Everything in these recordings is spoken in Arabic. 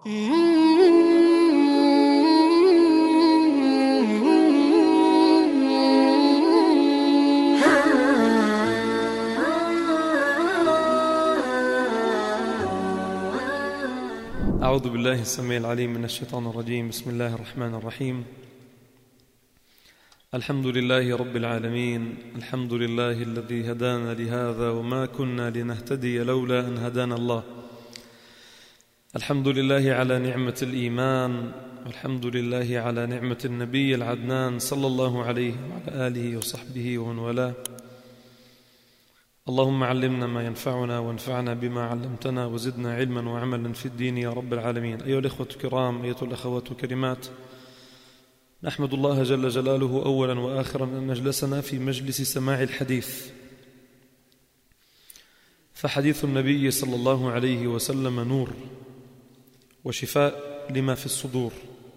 أعوذ بالله السميع العليم من الشيطان الرجيم. بسم الله الرحمن الرحيم. الحمد لله رب العالمين. الحمد لله الذي هدانا لهذا وما كنا لنهتدي لولا أن هدانا الله. الحمد لله على نعمة الإيمان، والحمد لله على نعمة النبي العدنان صلى الله عليه وعلى آله وصحبه ومن والاه. اللهم علمنا ما ينفعنا وانفعنا بما علمتنا وزدنا علما وعملا في الدين يا رب العالمين. أيها الإخوة الكرام، أيها الأخوات الكريمات، نحمد الله جل جلاله أولا وآخرا أن نجلسنا في مجلس سماع الحديث، فحديث النبي صلى الله عليه وسلم نور وشفاء لما في الصدور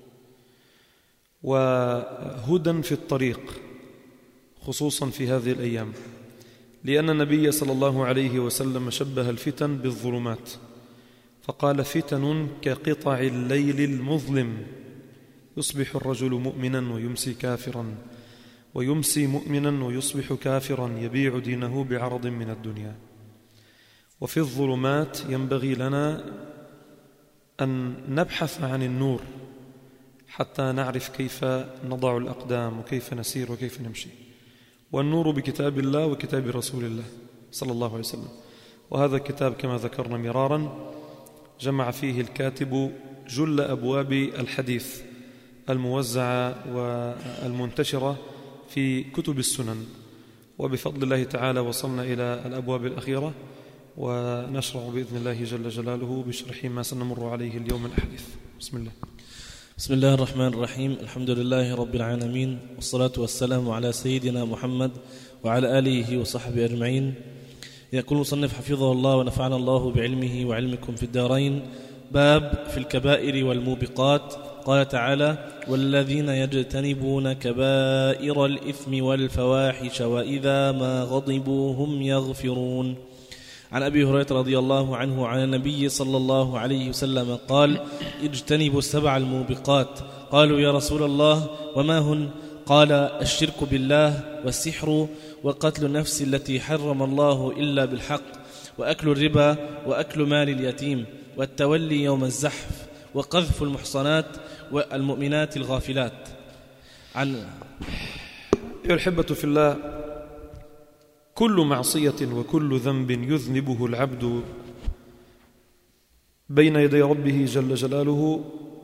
وهدى في الطريق، خصوصا في هذه الأيام، لأن النبي صلى الله عليه وسلم شبه الفتن بالظلمات، فقال: فتن كقطع الليل المظلم، يصبح الرجل مؤمنا ويمسي كافرا، ويمسي مؤمنا ويصبح كافرا، يبيع دينه بعرض من الدنيا. وفي الظلمات ينبغي لنا أن نبحث عن النور حتى نعرف كيف نضع الأقدام وكيف نسير وكيف نمشي. والنور بكتاب الله وكتاب رسول الله صلى الله عليه وسلم. وهذا الكتاب كما ذكرنا مرارا جمع فيه الكاتب جل أبواب الحديث الموزعة والمنتشرة في كتب السنن، وبفضل الله تعالى وصلنا إلى الأبواب الأخيرة، ونشرع بإذن الله جل جلاله بشرح ما سنمر عليه اليوم الأحاديث. بسم الله. بسم الله الرحمن الرحيم. الحمد لله رب العالمين، والصلاة والسلام على سيدنا محمد وعلى آله وصحبه أجمعين. يقول المصنف حفظه الله ونفعنا الله بعلمه وعلمكم في الدارين: باب في الكبائر والموبقات. قال تعالى: والذين يجتنبون كبائر الإثم والفواحش وإذا ما غضبوا هم يغفرون. عن أبي هريرة رضي الله عنه عن النبي صلى الله عليه وسلم قال: اجتنبوا السبع الموبقات. قالوا: يا رسول الله وما هن؟ قال: الشرك بالله، والسحر، وقتل النفس التي حرم الله إلا بالحق، وأكل الربا، وأكل مال اليتيم، والتولي يوم الزحف، وقذف المحصنات والمؤمنات الغافلات. أيها الأحبة في الله، كل معصية وكل ذنب يذنبه العبد بين يدي ربه جل جلاله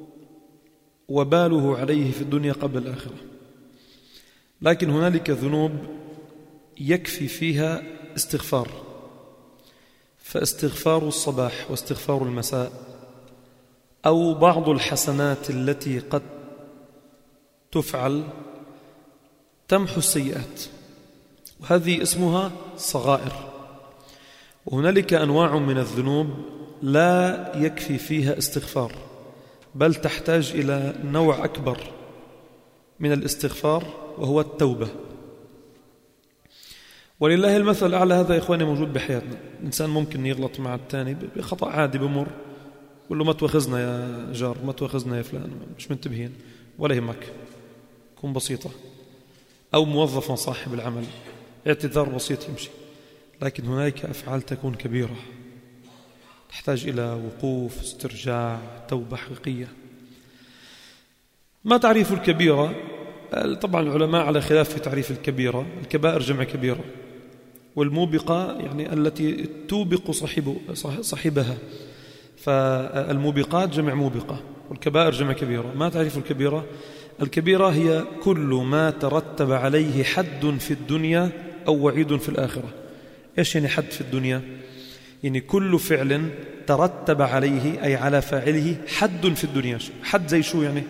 وباله عليه في الدنيا قبل الآخرة، لكن هنالك ذنوب يكفي فيها استغفار، فاستغفار الصباح واستغفار المساء أو بعض الحسنات التي قد تفعل تمحو السيئات، وهذه اسمها صغائر. وهنالك أنواع من الذنوب لا يكفي فيها استغفار، بل تحتاج إلى نوع أكبر من الاستغفار، وهو التوبة. ولله المثل الأعلى. هذا يا إخواني موجود بحياتنا. الإنسان ممكن يغلط مع الثاني بخطأ عادي، بمر قل له: ما تواخذنا يا جار، ما تواخذنا يا فلان، مش منتبهين، ولا يهمك، كن بسيطة. أو موظف صاحب العمل، اعتذار بسيط يمشي. لكن هناك أفعال تكون كبيرة تحتاج إلى وقوف، استرجاع، توبة حقيقية. ما تعريف الكبيرة؟ طبعا العلماء على خلاف في تعريف الكبيرة. الكبائر جمع كبيرة، والموبقة يعني التي توبق صاحبها، فالموبقات جمع موبقة، والكبائر جمع كبيرة. ما تعريف الكبيرة؟ الكبيرة هي كل ما ترتب عليه حد في الدنيا أو وعيد في الآخرة. إيش يعني حد في الدنيا؟ يعني كل فعل ترتب عليه، أي على فاعله، حد في الدنيا. حد زي شو يعني؟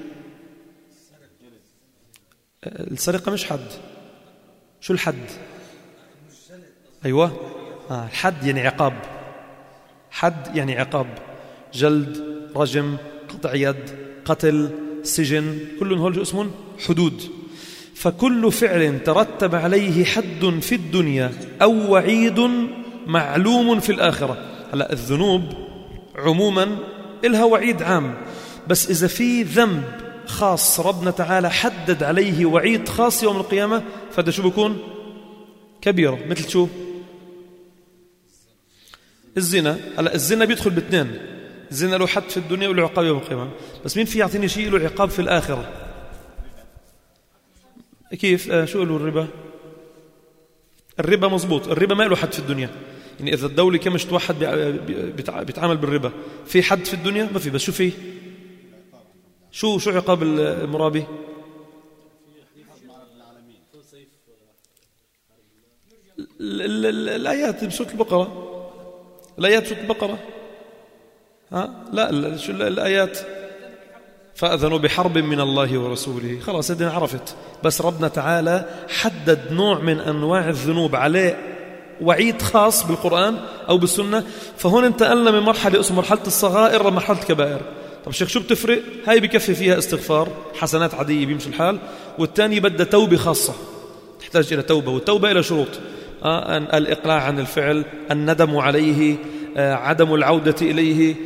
السرقة مش حد. شو الحد؟ أيوة، الحد يعني عقاب. حد يعني عقاب، جلد، رجم، قطع يد، قتل، سجن، كل هول اسمهم حدود. فكل فعل ترتب عليه حد في الدنيا أو وعيد معلوم في الآخرة. هلا الذنوب عموما إلها وعيد عام، بس إذا في ذنب خاص ربنا تعالى حدد عليه وعيد خاص يوم القيامة فهذا شو بيكون؟ كبيرة. مثل شو؟ الزنا. هلا الزنا بيدخل باثنين، الزنا له حد في الدنيا وله عقاب يوم القيامة، بس مين في يعطيني شيء له عقاب في الآخرة؟ كيف؟ شو له الربا؟ الربا مزبوط، الربا ما له حد في الدنيا، يعني إذا الدولة كمش توحد بيتعامل بالربا، في حد في الدنيا؟ ما في، بس شو في؟ شو عقاب المرابي؟ الآيات بسورة البقرة، الآيات سورة البقرة. لا شو الآيات؟ فأذنوا بحرب من الله ورسوله. خلاص هذه عرفت، بس ربنا تعالى حدد نوع من أنواع الذنوب عليه وعيد خاص بالقرآن أو بالسنة، فهون انتقلنا من مرحلة اسمها مرحلة الصغائر لمرحلة الكبائر. طب شيخ شو بتفرق؟ هاي بكفي فيها استغفار، حسنات عادية بيمشي الحال، والتاني بدها توبة خاصة تحتاج إلى توبة، والتوبة إلى شروط، الإقلاع عن الفعل، الندم عليه، عدم العودة إليه،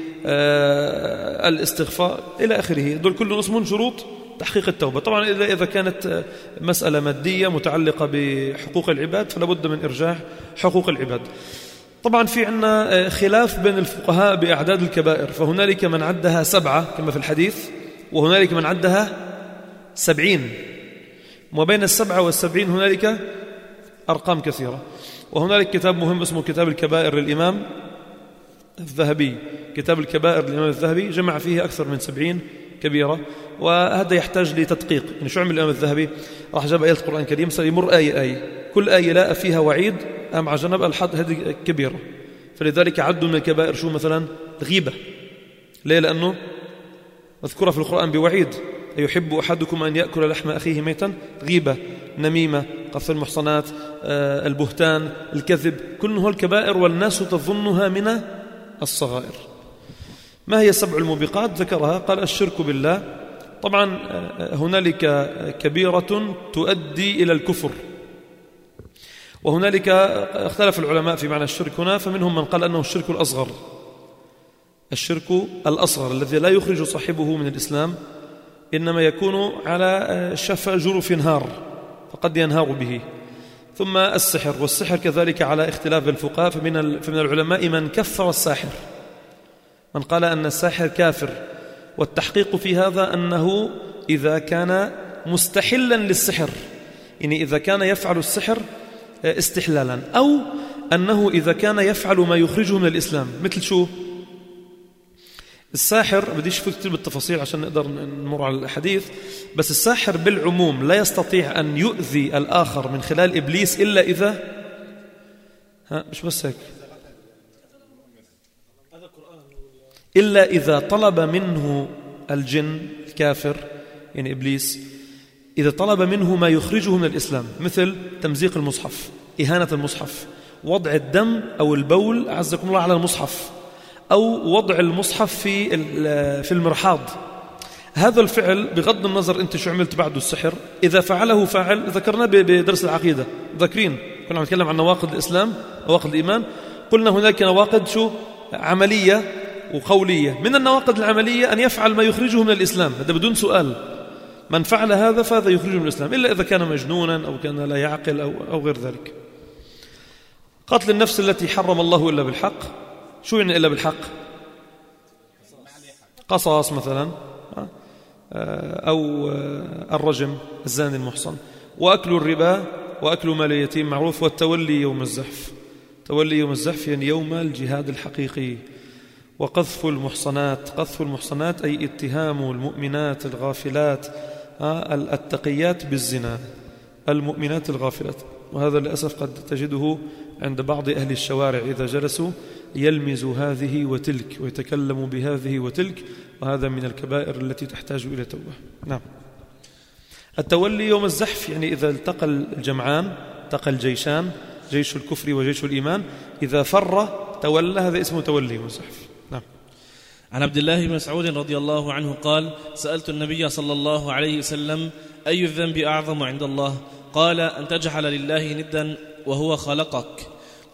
الاستغفار إلى آخره. دول كلهم اسمهم شروط تحقيق التوبة. طبعا إذا كانت مسألة مادية متعلقة بحقوق العباد فلا بد من إرجاع حقوق العباد. طبعا في عنا خلاف بين الفقهاء بأعداد الكبائر، فهنالك من عدها 7 كما في الحديث، وهنالك من عدها 70، وبين 7 و70 هنالك أرقام كثيرة. وهنالك كتاب مهم اسمه كتاب الكبائر للإمام الذهبي، كتاب الكبائر للإمام الذهبي جمع فيه أكثر من 70 كبيرة، وهذا يحتاج لتدقيق. يعني شو عمل الإمام الذهبي؟ راح جاب آية القرآن الكريم، يمر آية، كل آية لاقى فيها وعيد أم عجنب الحد هذه كبيرة، فلذلك عدوا من الكبائر شو؟ مثلا الغيبة. ليه؟ لأنه مذكورة في القرآن بوعيد، يحب أحدكم أن يأكل لحم أخيه ميتا. غيبة، نميمة، قذف المحصنات، البهتان، الكذب، كلها الكبائر والناس تظنها من الصغائر. ما هي 7 الموبقات؟ ذكرها، قال الشرك بالله. طبعا هنالك كبيرة تؤدي إلى الكفر، وهنالك اختلف العلماء في معنى الشرك هنا، فمنهم من قال أنه الشرك الأصغر، الشرك الأصغر الذي لا يخرج صاحبه من الإسلام، إنما يكون على شفا جرف نهار فقد ينهار به. ثم السحر، والسحر كذلك على اختلاف الفقهاء، فمن العلماء من كفر الساحر، من قال أن الساحر كافر، والتحقيق في هذا أنه إذا كان مستحلا للسحر، يعني إذا كان يفعل السحر استحلالا، أو أنه إذا كان يفعل ما يخرجه من الإسلام. مثل شو؟ الساحر، بديش فوت كتير بالتفاصيل عشان نقدر نمر على الحديث، بس الساحر بالعموم لا يستطيع أن يؤذي الآخر من خلال إبليس إلا إذا مش بس هيك، إلا إذا طلب منه الجن الكافر، يعني إبليس، إذا طلب منه ما يخرجه من الإسلام، مثل تمزيق المصحف، إهانة المصحف، وضع الدم أو البول عزكم الله على المصحف، أو وضع المصحف في المرحاض. هذا الفعل بغض النظر أنت شو عملت بعده السحر، إذا فعله فاعل، ذكرنا بدرس العقيدة، ذاكرين كنا نتكلم عن نواقض الإسلام، نواقض الإيمان، قلنا هناك نواقض شو؟ عملية وقولية. من النواقض العملية أن يفعل ما يخرجه من الإسلام، هذا بدون سؤال، من فعل هذا فهذا يخرجه من الإسلام، إلا إذا كان مجنونا أو كان لا يعقل أو غير ذلك. قتل النفس التي حرم الله إلا بالحق، شو يعني إلا بالحق؟ قصاص مثلا، أو الرجم، الزاني المحصن، وأكل الربا، وأكل مال اليتيم معروف، والتولي يوم الزحف. تولي يوم الزحف يعني يوم الجهاد الحقيقي. وقذف المحصنات، قذف المحصنات أي اتهام المؤمنات الغافلات التقيات بالزنا، المؤمنات الغافلات. وهذا للأسف قد تجده عند بعض أهل الشوارع إذا جلسوا يلمز هذه وتلك ويتكلم بهذه وتلك، وهذا من الكبائر التي تحتاج إلى توبة. نعم. التولي يوم الزحف يعني إذا التقى الجمعان، التقى الجيشان، جيش الكفر وجيش الإيمان، إذا فر تولى، هذا اسمه تولي يوم الزحف. نعم. عن عبد الله بن مسعود رضي الله عنه قال: سألت النبي صلى الله عليه وسلم: أي الذنب أعظم عند الله؟ قال: أن تجعل لله ندا وهو خلقك.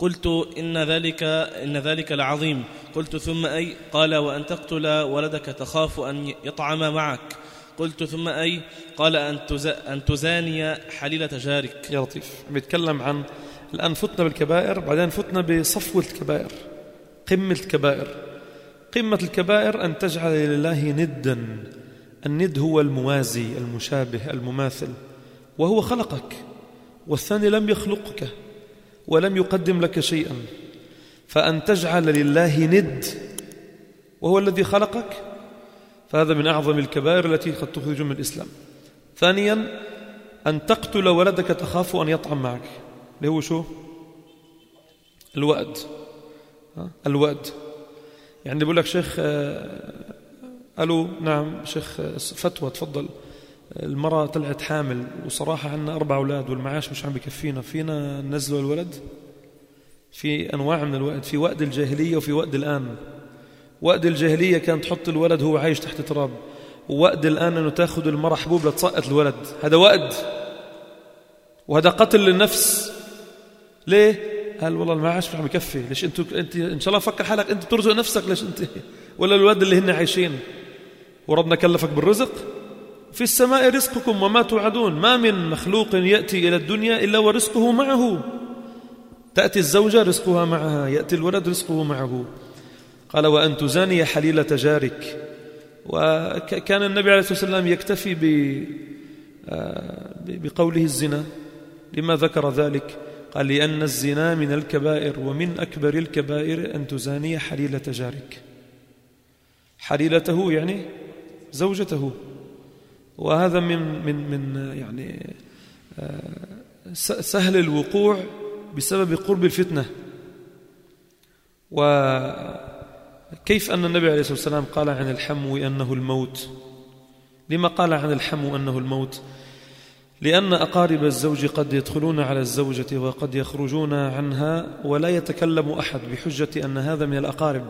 قلت إن ذلك لعظيم. قلت ثم أي؟ قال وأن تقتل ولدك تخاف أن يطعم معك. قلت ثم أي؟ قال أن تزاني حليلة جارك. يا لطيف، بيتكلم عن الآن فتنا بالكبائر، بعدين فتنا بصفوة الكبائر، قمة الكبائر. قمة الكبائر أن تجعل لله ندا. الند هو الموازي، المشابه، المماثل، وهو خلقك، والثاني لم يخلقك ولم يقدم لك شيئا. فأن تجعل لله ند وهو الذي خلقك، فهذا من أعظم الكبائر التي قد تخرج من الإسلام. ثانيا أن تقتل ولدك تخاف أن يطعم معك، اللي هو شو؟ الوأد. الوأد يعني بقول لك شيخ ألو نعم شيخ فتوى تفضل، المرأة طلعت حامل وصراحة عنا 4 أولاد والمعاش مش عم بكفينا، فينا ننزلوا الولد؟ في أنواع من الوأد، في وأد الجاهلية وفي وأد الآن. وأد الجاهلية كانت تحط الولد هو عايش تحت تراب، ووأد الآن أنه تأخذ المرأة حبوب لتسقط الولد. هذا وأد، وهذا قتل للنفس. ليه؟ قال والله المعاش مش عم يكفي. ليش انت ان شاء الله فكر حالك انت بترزق نفسك، ليش انت ولا الولد اللي هن عايشين؟ وربنا كلفك بالرزق. في السماء رزقكم وما توعدون، ما من مخلوق يأتي إلى الدنيا إلا ورزقه معه. تأتي الزوجة رزقها معها، يأتي الولد رزقه معه. قال وأن تزاني حليلة جارك. وكان النبي عليه الصلاة والسلام يكتفي بقوله الزنا. لما ذكر ذلك؟ قال لأن الزنا من الكبائر، ومن أكبر الكبائر أن تزاني حليلة جارك. حليلته يعني زوجته، وهذا من يعني سهل الوقوع بسبب قرب الفتنة. وكيف أن النبي عليه الصلاة والسلام قال عن الحمو أنه الموت؟ لما قال عن الحمو أنه الموت؟ لأن أقارب الزوج قد يدخلون على الزوجة وقد يخرجون عنها ولا يتكلم أحد بحجة أن هذا من الأقارب.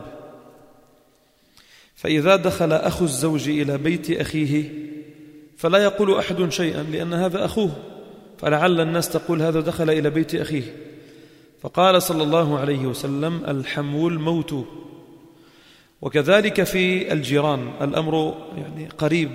فإذا دخل أخو الزوج إلى بيت أخيه فلا يقول أحد شيئا لأن هذا أخوه، فلعل الناس تقول هذا دخل إلى بيت أخيه. فقال صلى الله عليه وسلم الحمو الموت. وكذلك في الجيران الأمر يعني قريب،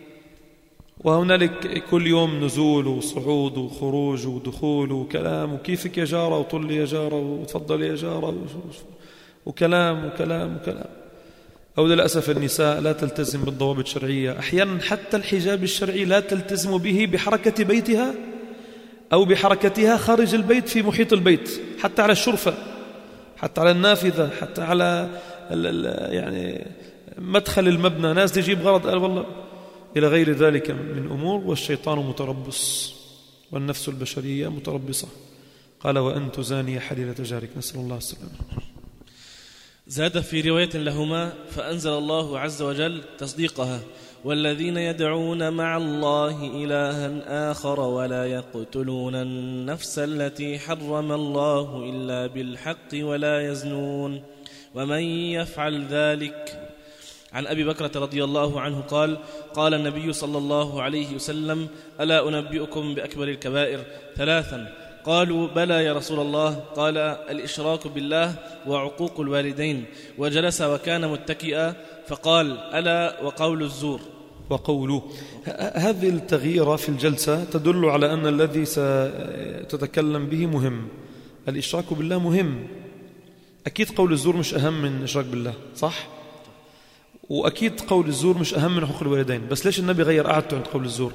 وهنالك كل يوم نزول وصعود وخروج ودخول وكلام، وكيفك يا جارة، وطل يا جارة، وتفضل يا جارة، وكلام وكلام وكلام. أو للأسف النساء لا تلتزم بالضوابط الشرعية، أحيانا حتى الحجاب الشرعي لا تلتزم به بحركة بيتها أو بحركتها خارج البيت في محيط البيت، حتى على الشرفة، حتى على النافذة، حتى على يعني مدخل المبنى. ناس تجيب غرض قال والله إلى غير ذلك من أمور. والشيطان متربص والنفس البشرية متربصة. قال وأن تزاني حليلة جارك. نسأل الله السلامة. زاد في رواية لهما فأنزل الله عز وجل تصديقها والذين يدعون مع الله إلها آخر ولا يقتلون النفس التي حرم الله إلا بالحق ولا يزنون ومن يفعل ذلك. عن أبي بكرة رضي الله عنه قال قال النبي صلى الله عليه وسلم ألا أنبئكم بأكبر الكبائر 3؟ قالوا بلى يا رسول الله. قال الإشراك بالله وعقوق الوالدين. وجلس وكان متكئا فقال ألا وقول الزور. وقوله. هذه التغيير في الجلسة تدل على أن الذي ستتكلم به مهم. الإشراك بالله مهم. أكيد قول الزور مش أهم من الإشراك بالله، صح؟ وأكيد قول الزور مش أهم من حقوق الوالدين. بس ليش النبي غير قعدته عند قول الزور؟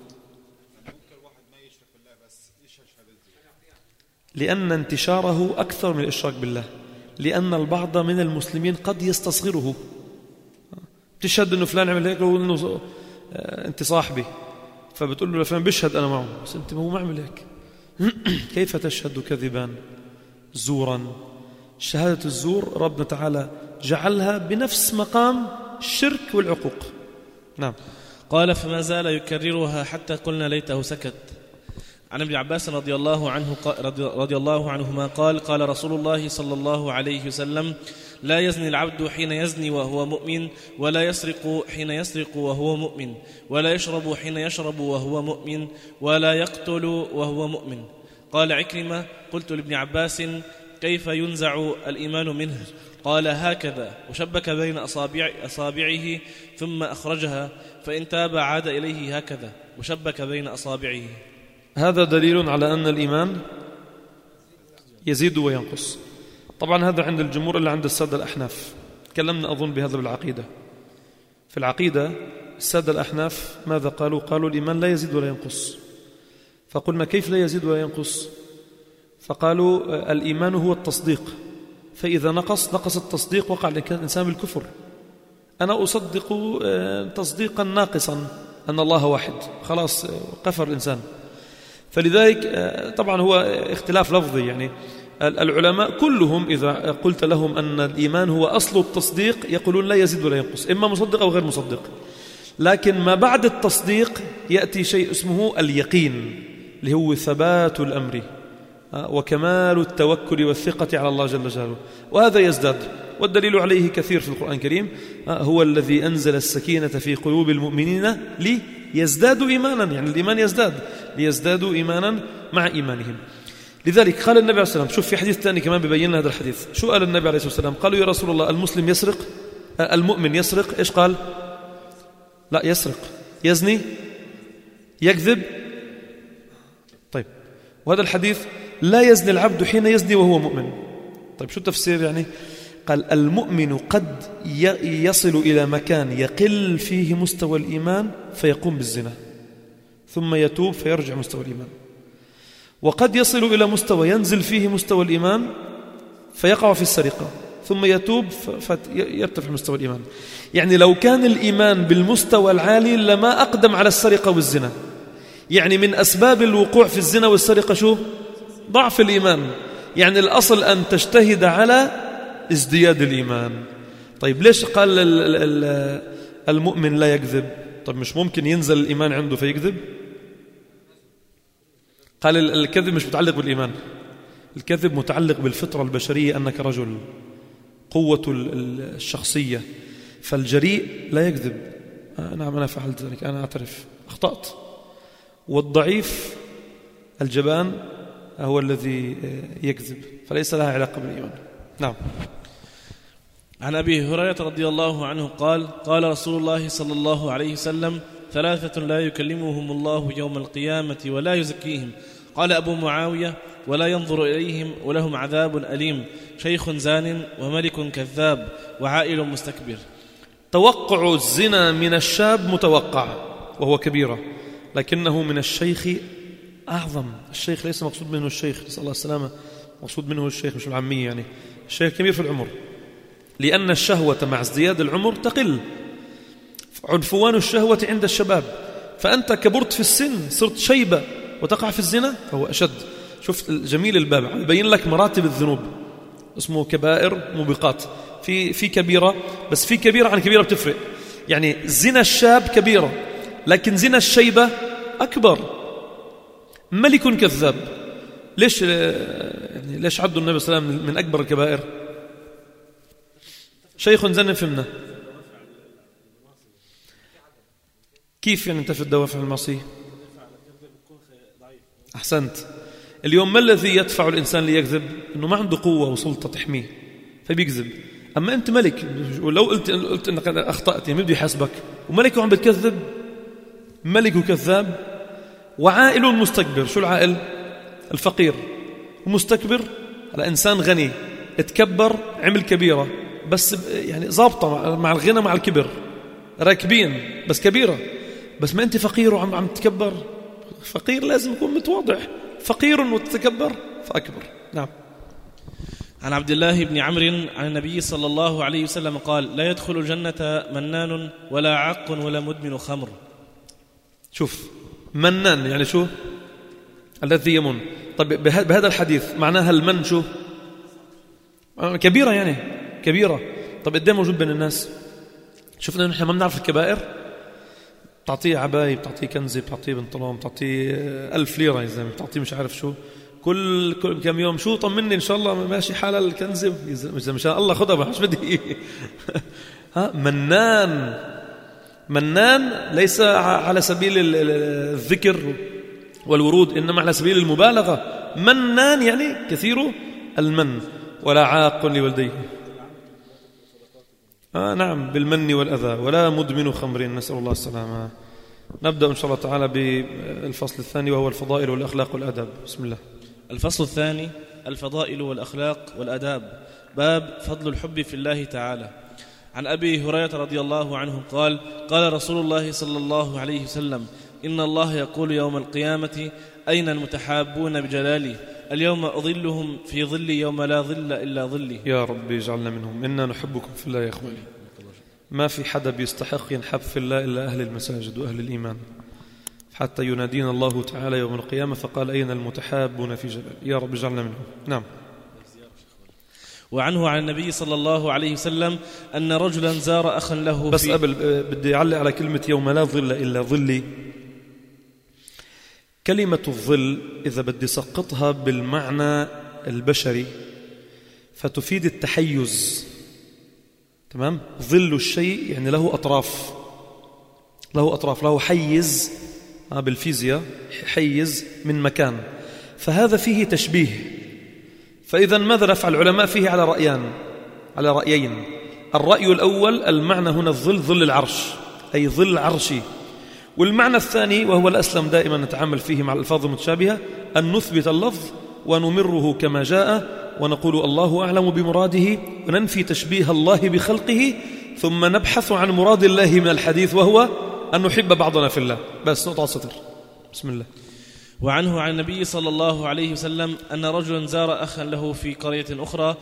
لأن انتشاره أكثر من الإشراك بالله، لأن البعض من المسلمين قد يستصغره. تشهد أنه فلان عمل هيك وأنه أنت صاحبي، فبتقول له لفلان بشهد أنا معه، بس أنت هو ما عمل هيك. كيف تشهد كذبا زورا؟ شهادة الزور ربنا تعالى جعلها بنفس مقام الشرك والعقوق. نعم. قال فما زال يكررها حتى قلنا ليته سكت. عن ابن عباس رضي الله عنهما قال قال رسول الله صلى الله عليه وسلم لا يزني العبد حين يزني وهو مؤمن ولا يسرق حين يسرق وهو مؤمن ولا يشرب حين يشرب وهو مؤمن ولا يقتل وهو مؤمن. قال عكرمة قلت لابن عباس كيف ينزع الإيمان منه؟ قال هكذا، وشبك بين أصابعه ثم أخرجها، فإن تاب عاد إليه هكذا، وشبك بين أصابعه. هذا دليل على أن الإيمان يزيد وينقص. طبعا هذا عند الجمهور إلا عند السادة الأحناف. تكلمنا أظن بهذا بالعقيدة. في العقيدة السادة الأحناف ماذا قالوا؟ قالوا الإيمان لا يزيد ولا ينقص. فقلنا كيف لا يزيد ولا ينقص؟ فقالوا الإيمان هو التصديق، فإذا نقص التصديق وقع الإنسان بالكفر. أنا أصدق تصديقا ناقصا أن الله واحد، خلاص كفر الإنسان. فلذلك طبعا هو اختلاف لفظي، يعني العلماء كلهم إذا قلت لهم أن الإيمان هو أصل التصديق يقولون لا يزيد ولا ينقص، إما مصدق أو غير مصدق. لكن ما بعد التصديق يأتي شيء اسمه اليقين، اللي هو ثبات الأمر وكمال التوكل والثقة على الله جل جلاله، وهذا يزداد. والدليل عليه كثير في القرآن الكريم، هو الذي أنزل السكينة في قلوب المؤمنين ليزدادوا إيمانا، يعني الإيمان يزداد، ليزدادوا إيمانا مع إيمانهم. لذلك قال النبي عليه الصلاة والسلام، شوف في حديث ثاني كمان بيبين هذا الحديث، شو قال النبي عليه الصلاة والسلام؟ قالوا يا رسول الله المسلم يسرق، المؤمن يسرق، إيش قال؟ لا يسرق، يزني، يكذب. طيب وهذا الحديث لا يزني العبد حين يزني وهو مؤمن. طيب شو التفسير يعني؟ قال المؤمن قد يصل إلى مكان يقل فيه مستوى الإيمان فيقوم بالزنا ثم يتوب فيرجع مستوى الإيمان، وقد يصل إلى مستوى ينزل فيه مستوى الإيمان فيقع في السرقة ثم يتوب فيرتفع مستوى الإيمان. يعني لو كان الإيمان بالمستوى العالي لما أقدم على السرقة والزنا. يعني من أسباب الوقوع في الزنا والسرقة شو؟ ضعف الإيمان. يعني الأصل أن تجتهد على ازدياد الإيمان. طيب ليش قال المؤمن لا يكذب؟ طيب مش ممكن ينزل الإيمان عنده فيكذب؟ قال الكذب مش متعلق بالإيمان، الكذب متعلق بالفطرة البشرية، أنك رجل، قوة الشخصية. فالجريء لا يكذب، نعم أنا فعلت ذلك، أنا أعترف أخطأت. والضعيف الجبان هو الذي يكذب، فليس لها علاقة بالإيمان. نعم. عن أبي هريرة رضي الله عنه قال قال رسول الله صلى الله عليه وسلم: ثلاثة لا يكلمهم الله يوم القيامة ولا يزكيهم. قال أبو معاوية: ولا ينظر إليهم ولهم عذاب أليم، شيخ زان وملك كذاب وعائل مستكبر. توقع الزنا من الشاب متوقع وهو كبيرة، لكنه من الشيخ أعظم. الشيخ ليس مقصود منه الشيخ، نسأل الله السلامة، مقصود منه الشيخ مش العامية، يعني الشيخ كبير في العمر، لأن الشهوة مع ازدياد العمر تقل. عنفوان الشهوة عند الشباب، فأنت كبرت في السن صرت شيبة وتقع في الزنا فهو أشد. شفت جميل الباب يبين لك مراتب الذنوب، اسمه كبائر موبقات. في كبيرة، بس في كبيرة عن كبيرة بتفرق. يعني زنا الشاب كبيرة، لكن زنا الشيبة أكبر. ملك كذاب، ليش يعني ليش عدوا النبي صلى الله عليه وسلم من أكبر الكبائر؟ شيخ زن فهمنا. كيف يعني انت في الدوافع المعصية؟ أحسنت. اليوم ما الذي يدفع الإنسان ليكذب؟ إنه ما عنده قوة وسلطة تحميه فبيكذب. أما أنت ملك، ولو قلت إنك أخطأت يعني بدي يحاسبك، وملك وعم بتكذب، ملك وكذاب. وعائل مستكبر. شو العائل؟ الفقير. ومستكبر على إنسان غني اتكبر عمل كبيرة، بس يعني ضابطة مع الغنى مع الكبر، راكبين بس كبيرة. بس ما أنت فقير وعم تتكبر. فقير لازم يكون متواضع، فقير وتتكبر فأكبر. نعم. عن عبد الله بن عمرو عن النبي صلى الله عليه وسلم قال: لا يدخل الجنة منان ولا عاق ولا مدمن خمر. شوف، منان يعني شو؟ الذي يمن. طيب بهذا الحديث معناها المن شو؟ كبيرة، يعني كبيرة. طب قد ايه موجود بين الناس؟ شفنا نحن ما بنعرف الكبائر. بتعطيه عباية، بتعطيه كنزة، بتعطيه بنطلون، بتعطيه 1000 ليرة يا زلمة، بتعطيه مش عارف شو، كل كم يوم شو طمني إن شاء الله ماشي حال الكنزة، مش الله خدها مش بدي. ها منان. منان ليس على سبيل الذكر والورود، إنما على سبيل المبالغة. منان يعني كثير المن ولا عاق لوالديه. نعم، بالمن والأذى، ولا مدمن خمر، نسأل الله السلامة. نبدأ إن شاء الله تعالى بالفصل الثاني وهو الفضائل والأخلاق والأدب. بسم الله. الفصل الثاني: الفضائل والأخلاق والأداب. باب فضل الحب في الله تعالى. عن أبي هريرة رضي الله عنه قال: قال رسول الله صلى الله عليه وسلم: إن الله يقول يوم القيامة: أين المتحابون بجلالي؟ اليوم أظلهم في ظلي يوم لا ظل إلا ظلي. يا رب اجعلنا منهم. إنا نحبكم في الله يا أخواني. ما في حدا بيستحق ينحب في الله إلا أهل المساجد وأهل الإيمان، حتى ينادينا الله تعالى يوم القيامة فقال: أين المتحابون في جلالي؟ يا رب اجعلنا منهم. نعم. وعنه عن النبي صلى الله عليه وسلم أن رجلا زار أخا له بس قبل بدي أعلق على كلمة يوم لا ظل إلا ظلي. كلمة الظل إذا بدي سقطها بالمعنى البشري فتفيد التحيز. تمام؟ ظل الشيء يعني له أطراف، له حيز. بالفيزياء حيز من مكان، فهذا فيه تشبيه. فإذا ماذا نفعل العلماء فيه؟ على رأيين. الرأي الأول: المعنى هنا الظل، ظل العرش، أي ظل عرشي. والمعنى الثاني وهو الأسلم دائما نتعامل فيه مع الألفاظ المتشابهة: أن نثبت اللفظ ونمره كما جاء ونقول الله أعلم بمراده، وننفي تشبيه الله بخلقه، ثم نبحث عن مراد الله من الحديث وهو أن نحب بعضنا في الله. بس نقطة سطر. بسم الله. وعنه عن النبي صلى الله عليه وسلم أن رجلا زار أخا له في قرية أخرى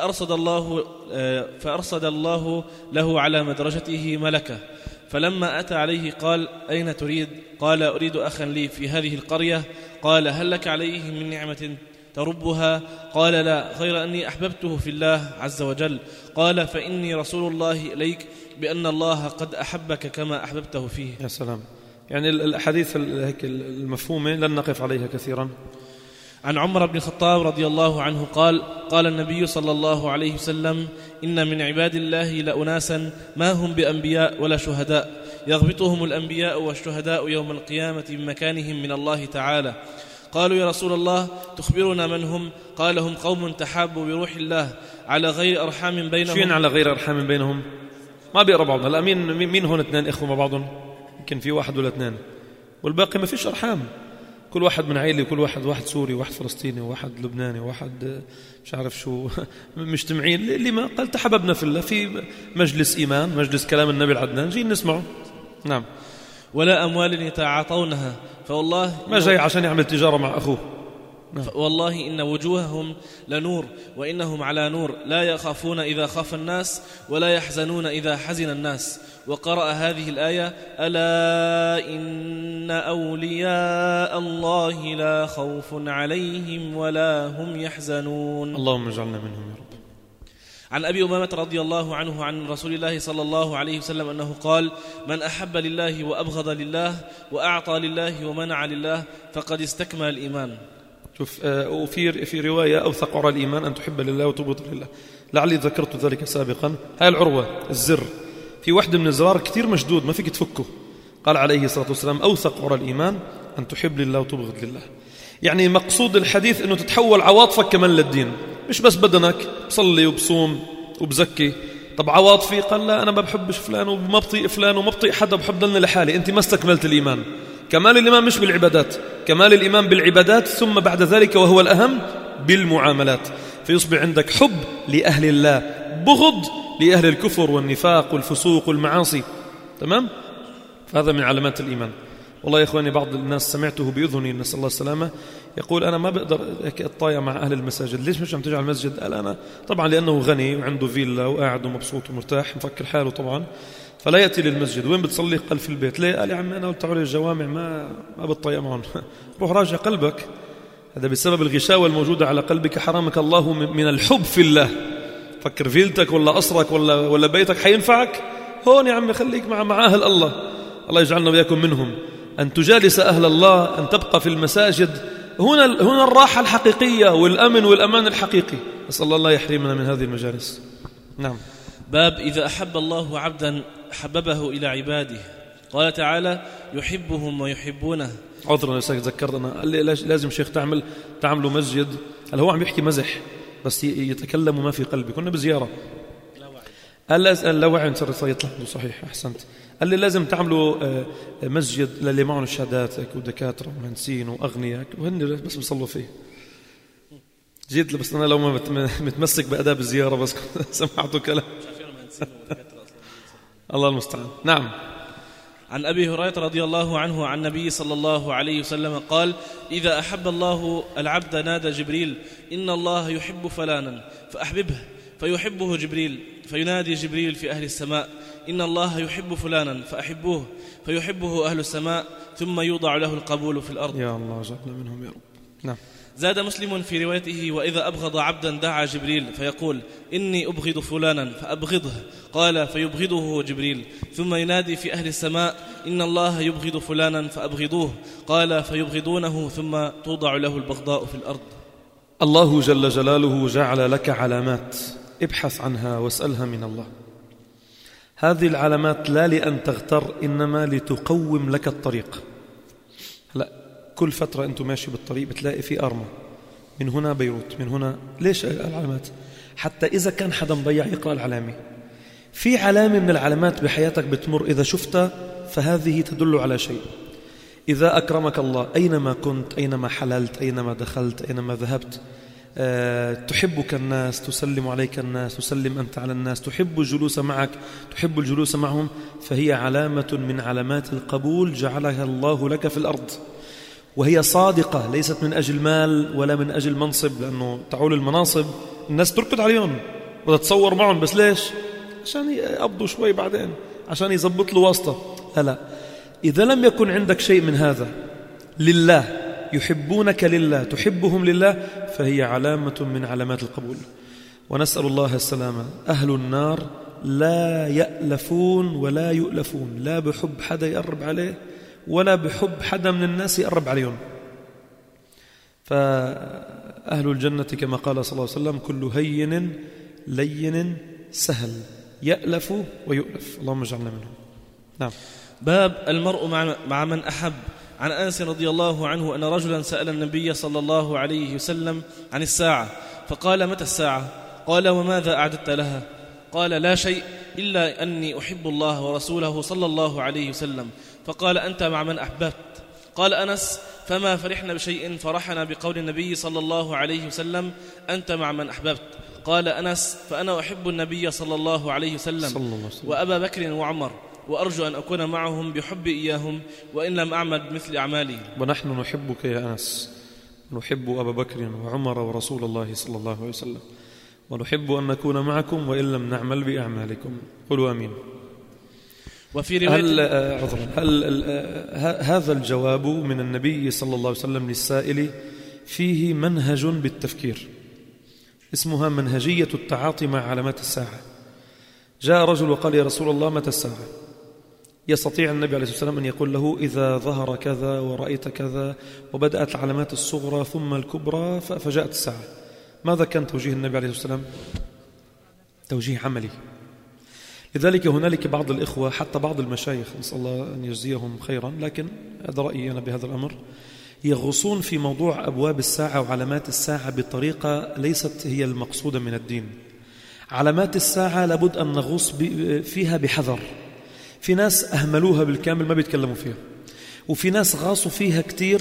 فأرصد الله له على مدرجته ملكة، فلما أتى عليه قال: أين تريد؟ قال: أريد أخا لي في هذه القرية. قال: هل لك عليه من نعمة تربها؟ قال: لا، غير أني أحببته في الله عز وجل. قال: فإني رسول الله إليك بأن الله قد أحبك كما أحببته فيه. يا سلام. يعني الأحاديث المفهومة لن نقف عليها كثيرا. عن عمر بن الخطاب رضي الله عنه قال: قال النبي صلى الله عليه وسلم: إن من عباد الله لأناسا ما هم بأنبياء ولا شهداء، يغبطهم الأنبياء والشهداء يوم القيامة بمكانهم من الله تعالى. قالوا: يا رسول الله تخبرنا من هم؟ قال: هم قوم تحابوا بروح الله على غير أرحام بينهم. شين على غير أرحام بينهم؟ ما بيقرأ بعضهم. هلا مين هون اثنين إخوة مع بعضهم؟ يمكن في واحد ولا اثنين، والباقي ما فيش أرحام. كل واحد من عائلة، كل واحد سوري، واحد فلسطيني، واحد لبناني، واحد مش عارف شو مجتمعين. اللي ما قال تحببنا في الله في مجلس إيمان، مجلس كلام النبي العدنان، جايين نسمعه. نعم. ولا أموال يتعاطونها، فوالله ما جاي عشان يعمل تجارة مع أخوه. والله إن وجوههم لنور وإنهم على نور، لا يخافون إذا خاف الناس ولا يحزنون إذا حزن الناس. وقرأ هذه الآية: ألا إن أولياء الله لا خوف عليهم ولا هم يحزنون. اللهم اجعلنا منهم يا رب. عن أبي أمامة رضي الله عنه عن رسول الله صلى الله عليه وسلم أنه قال: من أحب لله وأبغض لله وأعطى لله ومنع لله فقد استكمل الإيمان. شوف، وفي رواية: أوثق عرى الإيمان أن تحب لله وتبغض لله. لعلي ذكرت ذلك سابقا. هاي العروة، الزر، في واحدة من الزرار كتير مشدود ما فيك تفكه. قال عليه الصلاة والسلام: أوثق عرى الإيمان أن تحب لله وتبغض لله. يعني مقصود الحديث أنه تتحول عواطفك كمان للدين، مش بس بدنك بصلي وبصوم وبزكي. طب عواطفي؟ قال: لا، أنا ما بحبش فلان وما بطيء فلان وما بطيء حدا، بحب ضلني لحالي. أنت ما استكملت الإيمان. كمال الإيمان مش بالعبادات، كمال الإيمان بالعبادات، ثم بعد ذلك وهو الأهم بالمعاملات. فيصبح عندك حب لأهل الله، بغض لأهل الكفر والنفاق والفسوق والمعاصي. تمام؟ فهذا من علامات الإيمان. والله يا إخواني، بعض الناس سمعته بأذني، نسأل الله السلامة، يقول: أنا ما بقدر أتطايع مع أهل المساجد. ليش مش عم تجي على المسجد؟ قال: أنا طبعا لأنه غني وعنده فيلا وقاعد ومبسوط ومرتاح مفكر حاله طبعا، فلا يأتي للمسجد. وين بتصلي؟ قال: في البيت. ليه؟ قال: يا عمي أنا قلت تعالوا الجوامع ما بتطيع معهم. روح راجع قلبك، هذا بسبب الغشاوة الموجودة على قلبك. حرمك الله من الحب في الله. فكر فيلتك ولا قصرك ولا بيتك حينفعك؟ هون يا عمي خليك مع أهل الله. الله يجعلنا وياكم منهم. أن تجالس أهل الله، أن تبقى في المساجد، هنا الراحة الحقيقية والأمن والأمان الحقيقي. نسأل الله يحرمنا من هذه المجالس. نعم. باب إذا أحب الله عبدا حببه إلى عباده. قال تعالى: يحبهم ويحبونه. عذرا يا شيخ ذكرتنا، قال لي لازم شيخ تعملوا مسجد. هل هو عم يحكي مزح؟ بس يتكلم ما في قلبي. كنا بزيارة قال لا وعي يطلع صحيح أحسنت. قال لي لازم تعملوا مسجد للي معهم الشهادات ودكاترة ومهندسين وأغنياء وهن بس بيصلوا فيه. جيت بس أنا لو ما متمسك بأداب الزيارة بس سمعته كلام الله المستعان. نعم. عن أبي هريرة رضي الله عنه عن النبي صلى الله عليه وسلم قال: إذا أحب الله العبد نادى جبريل: إن الله يحب فلانا فأحببه، فيحبه جبريل، فينادي جبريل في أهل السماء: إن الله يحب فلانا فأحبوه، فيحبه أهل السماء، ثم يوضع له القبول في الأرض. يا الله جعلنا منهم يا رب. نعم. زاد مسلم في روايته: وإذا أبغض عبدا دعا جبريل فيقول: إني أبغض فلانا فأبغضه، قال فيبغضه جبريل، ثم ينادي في أهل السماء: إن الله يبغض فلانا فأبغضوه، قال فيبغضونه، ثم توضع له البغضاء في الأرض. الله جل جلاله جعل لك علامات، ابحث عنها واسألها من الله. هذه العلامات لا لأن تغتر، إنما لتقوم لك الطريق. لا كل فترة أنت ماشي بالطريق بتلاقي في أرمى، من هنا بيروت، من هنا. ليش العلامات؟ حتى إذا كان حدا مضيع يقرأ العلامة. في علامة من العلامات بحياتك بتمر إذا شفتها فهذه تدل على شيء. إذا أكرمك الله أينما كنت، أينما حللت، أينما دخلت، أينما ذهبت، تحبك الناس، تسلم عليك الناس، تسلم أنت على الناس، تحب الجلوس معك، تحب الجلوس معهم، فهي علامة من علامات القبول جعلها الله لك في الأرض. وهي صادقة، ليست من أجل مال ولا من أجل منصب، لأنه تعول المناصب الناس تركض عليهم وتتصور معهم، بس ليش؟ عشان يقبضوا شوي بعدين، عشان يزبط له واسطة. لا، إذا لم يكن عندك شيء من هذا لله، يحبونك لله، تحبهم لله، فهي علامة من علامات القبول. ونسأل الله السلامة. أهل النار لا يألفون ولا يؤلفون، لا بحب حدا يقرب عليه ولا بحب حدا من الناس يقرب عليهم. فأهل الجنة كما قال صلى الله عليه وسلم: كل هين لين سهل، يألف ويؤلف. اللهم اجعلنا منهم. نعم. باب المرء مع من أحب. عن أنس رضي الله عنه أن رجلا سأل النبي صلى الله عليه وسلم عن الساعة، فقال: متى الساعة؟ قال: وماذا أعددت لها؟ قال: لا شيء إلا أني أحب الله ورسوله صلى الله عليه وسلم. فقال: أنت مع من أحببت. قال أنس: فما فرحنا بشيء فرحنا بقول النبي صلى الله عليه وسلم: أنت مع من أحببت. قال أنس: فأنا أحب النبي صلى الله عليه وسلم وأبا بكر وعمر، وأرجو أن أكون معهم بحب إياهم، وإن لم أعمل بمثل أعمالي. ونحن نحبك يا أنس، نحب أبا بكر وعمر ورسول الله صلى الله عليه وسلم، ونحب أن نكون معكم وإن لم نعمل بأعمالكم. قولوا آمين. وفي رواية هل هذا الجواب من النبي صلى الله عليه وسلم للسائل فيه منهج بالتفكير، اسمها منهجية التعاطي مع علامات الساعة. جاء رجل وقال: يا رسول الله متى الساعة؟ يستطيع النبي عليه الصلاة والسلام أن يقول له: إذا ظهر كذا ورأيت كذا وبدأت العلامات الصغرى ثم الكبرى فجاءت الساعة. ماذا كان توجيه النبي عليه الصلاة والسلام؟ توجيه عملي. لذلك هنالك بعض الإخوة، حتى بعض المشايخ، نسأل الله أن يجزيهم خيرا، لكن هذا رأيي أنا بهذا الأمر، يغوصون في موضوع أبواب الساعة وعلامات الساعة بطريقة ليست هي المقصودة من الدين. علامات الساعة لابد أن نغوص فيها بحذر. في ناس أهملوها بالكامل ما بيتكلموا فيها، وفي ناس غاصوا فيها كتير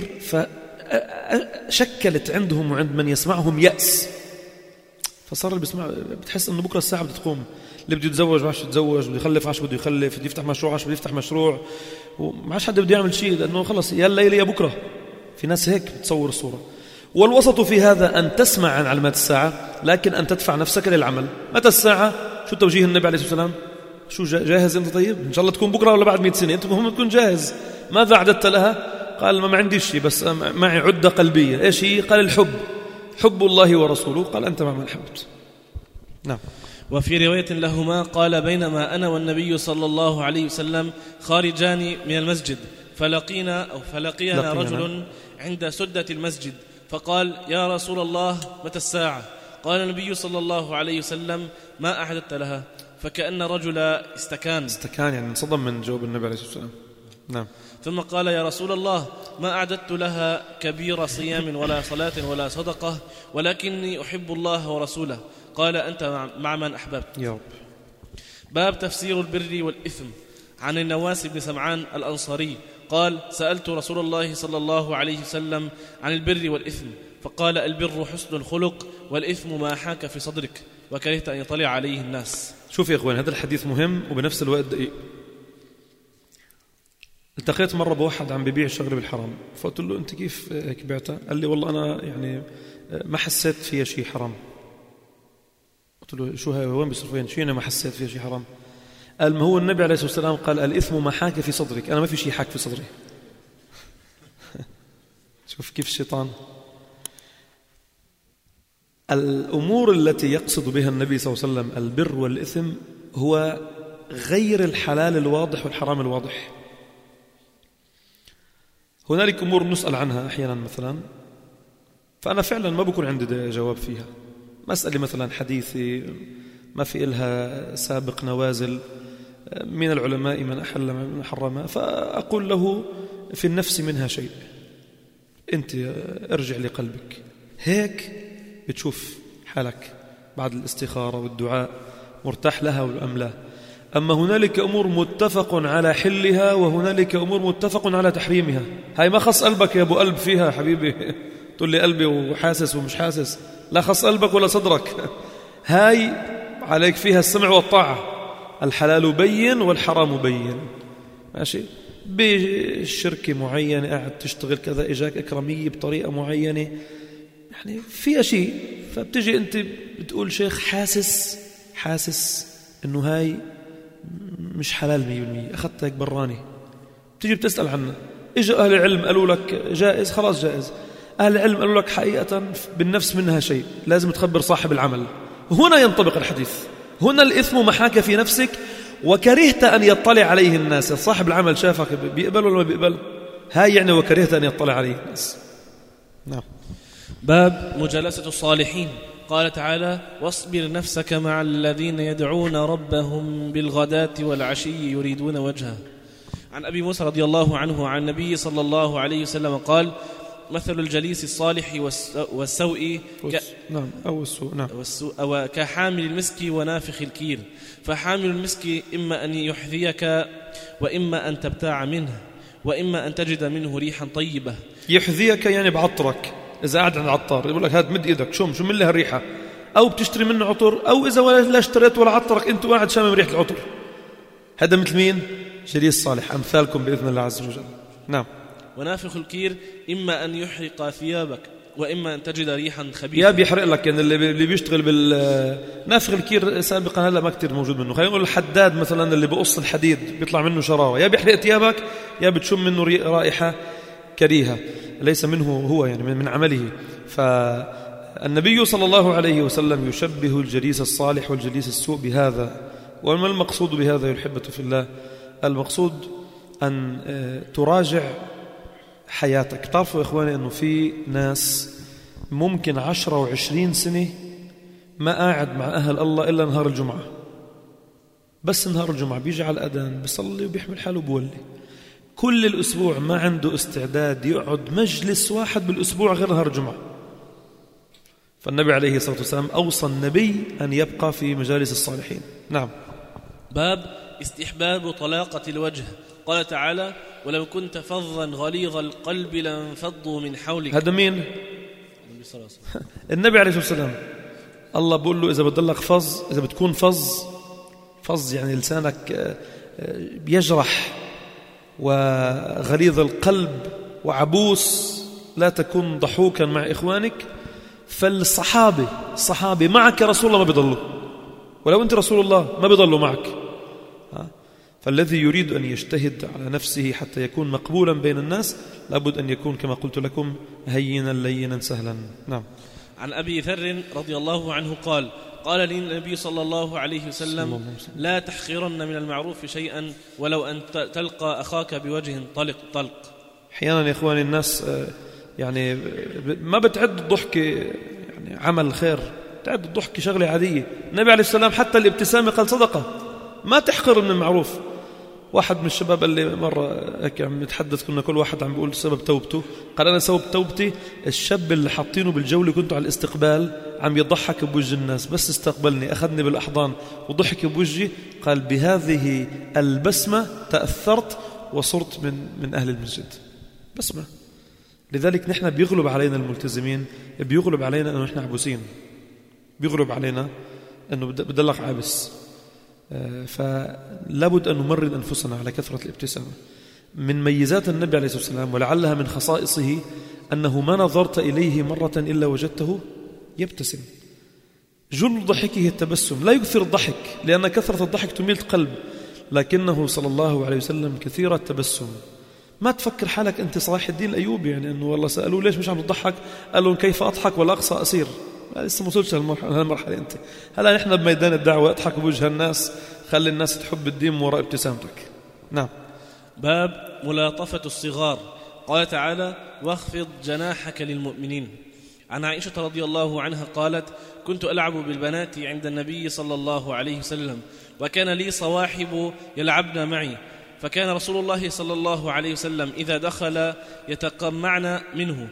فشكلت عندهم وعند من يسمعهم يأس، فصار اللي بيسمع بتحس أنه بكرة الساعة بتقوم، اللي بده يتزوج عاش يتزوج، بده يخلف عاش بده يخلف، بده يفتح مشروع عاش بده يفتح مشروع، وما عادش حدا بده يعمل شيء، لأنه خلص يا الليلة يا بكرة. في ناس هيك بتصور الصورة. والوسط في هذا أن تسمع عن علامات الساعة لكن أن تدفع نفسك للعمل. متى الساعة؟ شو توجيه النبي عليه الصلاة والسلام؟ شو جاهز أنت؟ طيب إن شاء الله تكون بكرة ولا بعد 100 سنة، أنت مهم تكون جاهز. ماذا أعددت لها؟ قال: ما عندي شيء، بس معي عدة قلبية. إيش هي؟ قال: الحب، حب الله ورسوله. قال: أنت مع من أحببت. نعم. وفي رواية لهما قال: بينما أنا والنبي صلى الله عليه وسلم خارجان من المسجد فلقينا رجل عند سدة المسجد، فقال: يا رسول الله متى الساعة؟ قال النبي صلى الله عليه وسلم: ما أعددت لها؟ فكأن رجل استكان، يعني انصدم من جواب النبي عليه الصلاة والسلام. نعم. ثم قال: يا رسول الله، ما أعددت لها كبير صيام ولا صلاة ولا صدقة، ولكني أحب الله ورسوله. قال: أنت مع من أحببت. يا رب. باب تفسير البر والإثم. عن النواس بن سمعان الأنصاري قال: سألت رسول الله صلى الله عليه وسلم عن البر والإثم، فقال: البر حسن الخلق، والإثم ما حاك في صدرك وكرهت أن يطلع عليه الناس. شوف يا إخوان، هذا الحديث مهم وبنفس الوقت دقيق. التقيت مرة بواحد عم ببيع شغله بالحرام، فقلت له: أنت كيف هيك بعتها؟ قال لي: والله أنا يعني ما حسيت فيها شيء حرام. قلت له: شو هاي، وين بيصير فين؟ شو يعني ما حسيت فيها شيء حرام؟ قال: ما هو النبي عليه الصلاة والسلام قال: الإثم ما حاك في صدرك. أنا ما في شيء حاك في صدري. شوف كيف الشيطان. الأمور التي يقصد بها النبي صلى الله عليه وسلم البر والإثم هو غير الحلال الواضح والحرام الواضح. هنالك أمور نسأل عنها أحيانا مثلا، فأنا فعلا ما بكون عندي جواب فيها. مسألة مثلا حديثي ما في إلها سابق نوازل من العلماء من أحل من حرمها، فأقول له: في النفس منها شيء، أنت ارجع لقلبك، هيك بتشوف حالك بعد الاستخارة والدعاء مرتاح لها أم لا. أما هنالك أمور متفق على حلها وهنالك أمور متفق على تحريمها. هاي ما خص قلبك يا أبو قلب فيها حبيبي، تقول لي قلبي وحاسس ومش حاسس، لا خص قلبك ولا صدرك. هاي عليك فيها السمع والطاعة. الحلال بين والحرام بين، ماشي؟ بشركة معينة قاعد تشتغل كذا، إجاك إكرامية بطريقة معينة، يعني فيها شيء، فبتجي أنت بتقول: شيخ حاسس إنه هاي مش حلال 100%، أخذت هيك براني. بتجي بتسأل عنه، إجا أهل العلم قالوا لك جائز، خلاص جائز. أهل العلم قالوا لك حقيقة بالنفس منها شيء، لازم تخبر صاحب العمل. هنا ينطبق الحديث. هنا الإثم محاك في نفسك وكرهت أن يطلع عليه الناس. صاحب العمل شافك بيقبل ولا ما بيقبل؟ هاي يعني وكرهت أن يطلع عليه الناس. نعم. باب مجالسة الصالحين. قال تعالى: واصبر نفسك مع الذين يدعون ربهم بالغداة والعشي يريدون وجهه. عن أبي موسى رضي الله عنه عن النبي صلى الله عليه وسلم قال: مثل الجليس الصالح والسوء نعم أو السوء، نعم، أو كحامل المسك ونافخ الكير. فحامل المسك إما أن يحذيك وإما أن تبتاع منه وإما أن تجد منه ريحا طيبة. يحذيك يعني بعطرك، إذا قاعد عند عطار يقول لك: هات مد إيدك شو من لها الريحة، أو بتشتري منه عطر، أو إذا لا اشتريت ولا عطرك أنت قاعد شامم ريحة العطر. هذا مثل مين؟ جليس صالح، أمثالكم بإذن الله عز وجل. نعم. ونافخ الكير إما أن يحرق ثيابك وإما أن تجد ريحا خبيثة. يا بيحرق لك، يعني اللي بيشتغل بالنافخ الكير سابقا هلا ما كتير موجود منه. خلينا نقول الحداد مثلا اللي بقص الحديد بيطلع منه شرارة، يا بيحرق ثيابك يا بتشم منه رائحة كريهة ليس منه هو، يعني من عمله. فالنبي صلى الله عليه وسلم يشبه الجليس الصالح والجليس السوء بهذا. وما المقصود بهذا يا الأحبة في الله؟ المقصود أن تراجع حياتك. تعرفوا يا إخواني أنه في ناس ممكن 10 و20 سنة ما قاعد مع أهل الله إلا نهار الجمعة، بس نهار الجمعة بيجي على الأذان بيصلي وبيحمل حاله بولي. كل الأسبوع ما عنده استعداد يقعد مجلس واحد بالأسبوع غير نهار الجمعة. فالنبي عليه الصلاة والسلام أوصى النبي أن يبقى في مجالس الصالحين. نعم. باب استحباب طلاقة الوجه. قال تعالى: ولو كنت فظا غليظ القلب لانفضوا من حولك. هذا مين؟ النبي عليه الصلاة والسلام. الله بقول له: إذا بتضلك فظ، إذا بتكون فظ يعني لسانك بيجرح وغليظ القلب وعبوس، لا تكن ضحوكا مع إخوانك. فالصحابة معك رسول الله ما بيضلوا، ولو أنت رسول الله ما بيضلوا معك. فالذي يريد أن يجتهد على نفسه حتى يكون مقبولا بين الناس لابد أن يكون كما قلت لكم هينا لينا سهلا. نعم. عن أبي ذر رضي الله عنه قال: قال لي النبي صلى الله عليه وسلم: لا تحقرن من المعروف شيئا ولو أن تلقى أخاك بوجه طلق. أحيانا يا إخواني الناس يعني ما بتعد الضحك يعني عمل خير، تعد الضحك شغلة عادية. النبي عليه السلام حتى الابتسامة قال صدقة. ما تحقر من المعروف. واحد من الشباب قال لي مرة هيك عم نتحدث، كنا كل واحد عم بيقول سبب توبته، قال أنا سبب توبتي الشاب اللي حاطينه بالجولة كنت على الاستقبال عم يضحك بوجه الناس، بس استقبلني أخذني بالأحضان وضحك بوجهي، قال بهذه البسمة تأثرت وصرت من أهل المسجد. بسمة. لذلك نحن بيغلب علينا الملتزمين، بيغلب علينا أنه نحن عبوسين، بيغلب علينا أنه بدلق عابس. فلابد أن نمرن أنفسنا على كثرة الابتسامة. من ميزات النبي عليه الصلاة والسلام ولعلها من خصائصه أنه ما نظرت إليه مرة إلا وجدته يبتسم. جل ضحكه التبسم، لا يكثر الضحك لأن كثرة الضحك تميل القلب، لكنه صلى الله عليه وسلم كثير التبسم. ما تفكر حالك أنت صلاح الدين الأيوبي، يعني أنه والله سألوه ليش مش عم تضحك، قال لهم كيف أضحك ولا أقصى أسير. لسه ما وصلتش هالمرحلة أنت. هلا نحن بميدان الدعوة، اضحك بوجه الناس، خلي الناس تحب الدين وراء ابتسامتك. نعم. باب ملاطفة الصغار. قال تعالى: واخفض جناحك للمؤمنين. عن عائشة رضي الله عنها قالت: كنت ألعب بالبنات عند النبي صلى الله عليه وسلم، وكان لي صواحب يلعبن معي، فكان رسول الله صلى الله عليه وسلم إذا دخل يتقمعن منه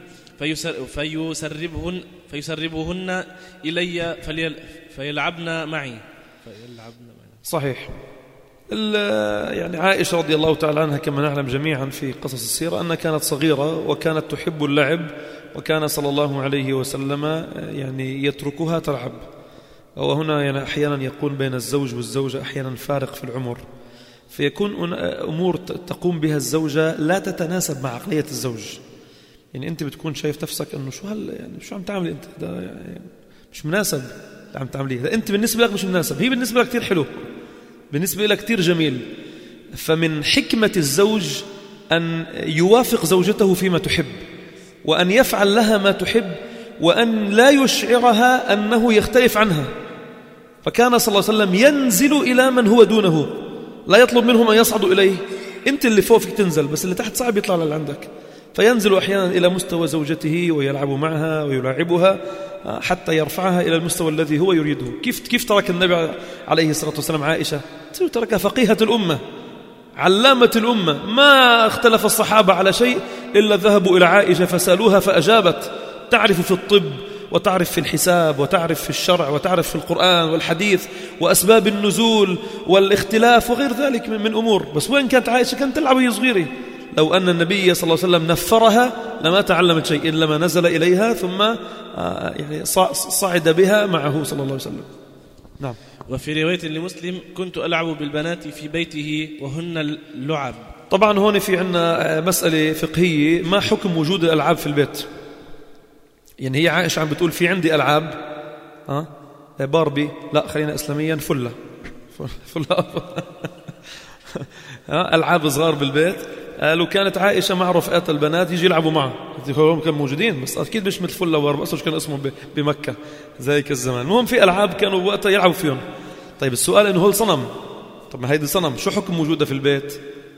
فيسربهن إلي فيلعبن معي. صحيح. يعني عائشة رضي الله تعالى عنها كما نعلم جميعا في قصص السيرة أنها كانت صغيرة وكانت تحب اللعب، وكان صلى الله عليه وسلم يعني يتركها تلعب. وهنا يعني أحيانا يكون بين الزوج والزوجة أحيانا فارق في العمر، فيكون أمور تقوم بها الزوجة لا تتناسب مع عقلية الزوج. يعني أنت بتكون شايف نفسك أنه يعني شو عم تعملي أنت، ده يعني مش مناسب اللي عم تعمليه، ده أنت بالنسبة لك مش مناسب، هي بالنسبة لك كتير حلو، بالنسبة لك كتير جميل. فمن حكمة الزوج أن يوافق زوجته فيما تحب، وأن يفعل لها ما تحب، وأن لا يشعرها أنه يختلف عنها. فكان صلى الله عليه وسلم ينزل إلى من هو دونه، لا يطلب منهم أن يصعدوا إليه. أنت اللي فوق فيك تنزل، بس اللي تحت صعب يطلع اللي عندك. فينزل أحيانا إلى مستوى زوجته ويلعب معها ويلاعبها حتى يرفعها إلى المستوى الذي هو يريده. كيف ترك النبي عليه الصلاة والسلام عائشة؟ ترك فقيهة الأمة، علامة الأمة. ما اختلف الصحابة على شيء إلا ذهبوا إلى عائشة فسألوها فأجابت. تعرف في الطب، وتعرف في الحساب، وتعرف في الشرع، وتعرف في القرآن والحديث وأسباب النزول والاختلاف وغير ذلك من أمور. بس وين كانت عائشة؟ كانت تلعب وهي صغيرة. لو أن النبي صلى الله عليه وسلم نفرها لما تعلمت شيء إلا ما نزل إليها ثم يعني صعد بها معه صلى الله عليه وسلم. نعم. وفي رواية لمسلم: كنت ألعب بالبنات في بيته وهن اللعب. طبعا هون في عنا مسألة فقهية، ما حكم وجود الألعاب في البيت؟ يعني هي عائشة عم بتقول في عندي ألعاب باربي، لا خلينا إسلاميا فلة ألعاب صغار بالبيت. قالوا كانت عائشة مع رفقات البنات يجي يلعبوا معه، هم كانوا موجودين بس أكيد مش مثل فلة وباربي، أصلا كان اسمهم بمكة ذلك الزمان. المهم في ألعاب كانوا وقتها يلعبوا فيهم. طيب السؤال إنه هو الصنم، طب ما هيدي صنم، شو حكم وجودها في البيت؟